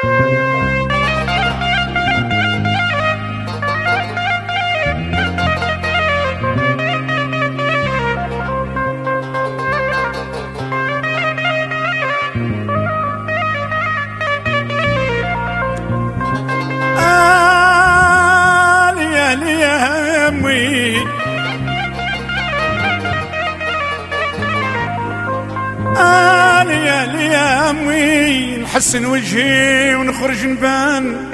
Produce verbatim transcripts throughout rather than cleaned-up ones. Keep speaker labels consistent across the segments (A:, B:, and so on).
A: أنا يا ليامي نحسن وجهي ونخرج نبان.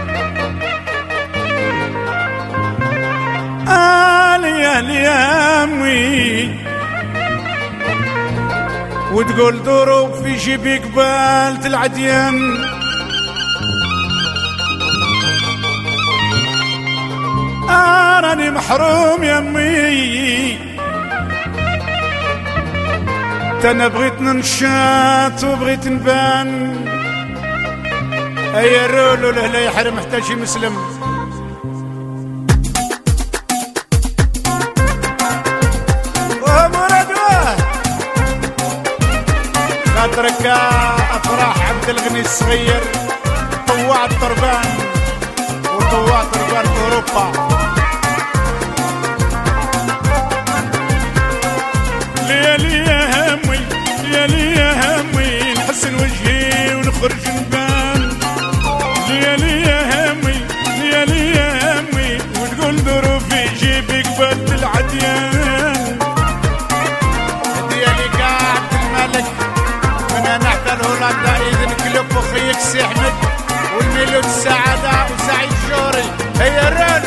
A: أنا يا ليامي وتقول ضروب في جيبي قبالة العديان. راني محروم يمي انا بغيت ننشاط وبغيت نبان. ايا رولو له لا يحرم حتى شي مسلم. ومرادوه خاطرك افراح عبد الغني الصغير طوع الطربان وطوع طربان اوروبا. ليالي يا همي ليالي يا همي نحسن وجهي ونخرج نبان. ليالي يا همي ليالي يا همي وتقول ظروفي جيبي قبالة العديان. ديالي قاعد الملك من انا حتى الهولندا اذن كلوب وخيك سي احمد والميلود السعادة وسعيد جوري. هيا الران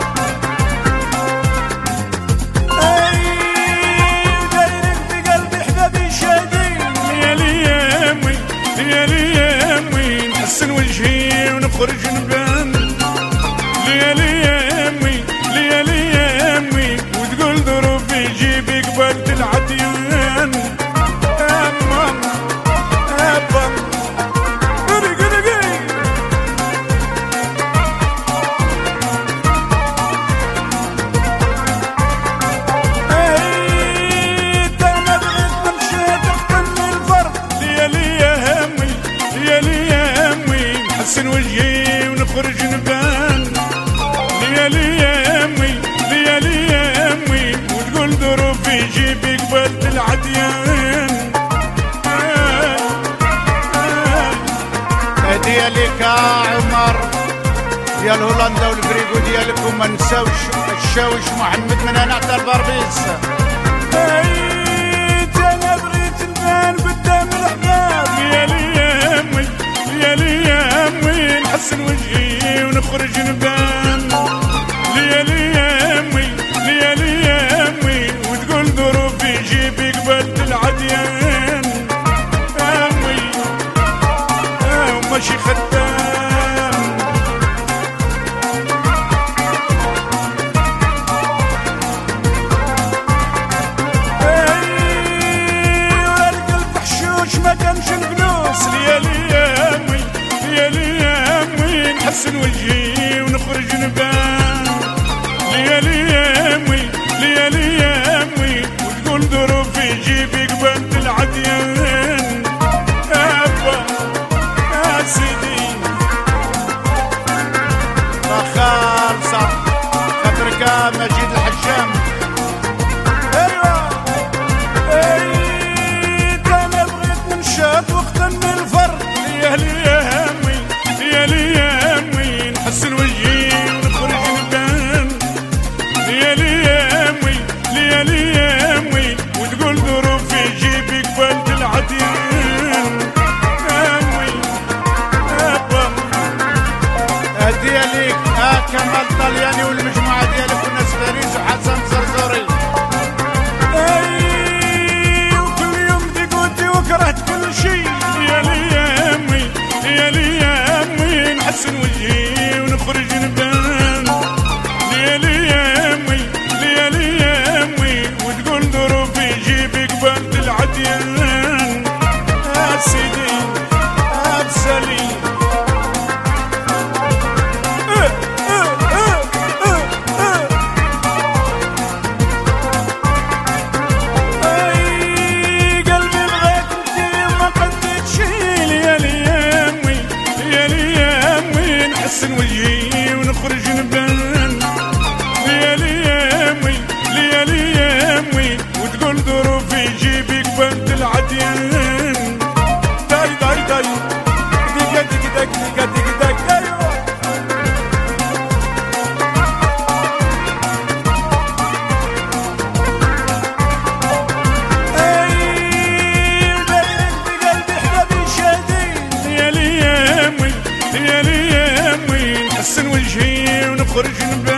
A: نحسن وجهي ونخرج نبان. ليالي يا امي ليالي يا امي وتقول ظروفي جيبي قبالة العديان. اما ابا قولي قولي قولي اي انا بغيت نمشي تحت الفرق. ليالي يا امي ليالي يا نحسن وجهي ونخرج نبان. ليالي يا امي ليالي يا امي وتقول ظروفي جيبي قبالة العديان. هدية ليك عمر ديال هولندا والفريقو ديالكم ما نساوش الشاوش محمد من هنا حتى البربيس. انا بغيت نبان قدام الاحباب. ليالي يا امي ليالي يا امي نحسن وجهي ونخرج نبان. ليالي يا امي ليالي يا امي وتقول ظروفي جيبي قبالة العديان. امي وماشي خدام والقلب حشوش ما كانش الفلوس. ليالي يا امي ليالي يا امي نحسن وجهي ونخرج نبان. ليالي يا امي ليالي يا امي وتقول ظروفي جيبي قبالة العديان. ابا يا سيدي خالصة خاطرك مجيد الحجام. ايوا اي انا بغيت ننشاط وقت من الفرق. ليالي يا امي ليالي يا امي نحسن وجهي ونخرج نبان. ليالي يا امي ليالي يا امي وتقول ظروفي جيبي قبالة العديان. امي ابا هدية ليك اه كمال طلياني والمجموعة ديالك وناس باريس وحسن زرزوري. اي وكل يوم دقوتي وكرهت كل شي. ليالي يا امي ليالي يا امي نحسن وجهي ونخرج نبان. ليالي يا امي ليالي يا امي وتقول ظروفي جيبي قبالة العديان. يا سيدي ابسلي قلبي بغيت انتي ما قديت شي. ليالي يا امي ليالي نحسن وجهي ونخرج نبان. ليالي يامي ليالي يامي وتقول ظروفي جيبك بنت العديان. داي داي داي دقا دقا دقا دقا دقا ايوه نحسن وجهي ونخرج نبان.